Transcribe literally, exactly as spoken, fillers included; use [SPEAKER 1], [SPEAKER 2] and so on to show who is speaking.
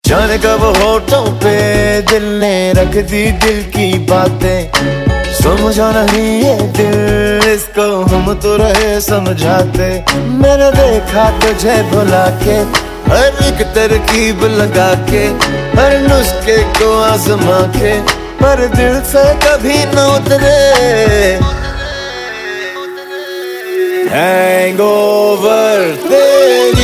[SPEAKER 1] जाने कब होठों पे दिल ने रख दी दिल की बातें। समझा नहीं ये दिल, इसको हम तो रहे समझाते। मैंने देखा तुझे भुला के, हर एक तरकीब लगा के, हर नुस्खे को आजमा के, पर दिल से कभी न उतरे। हैंगओवर तेरी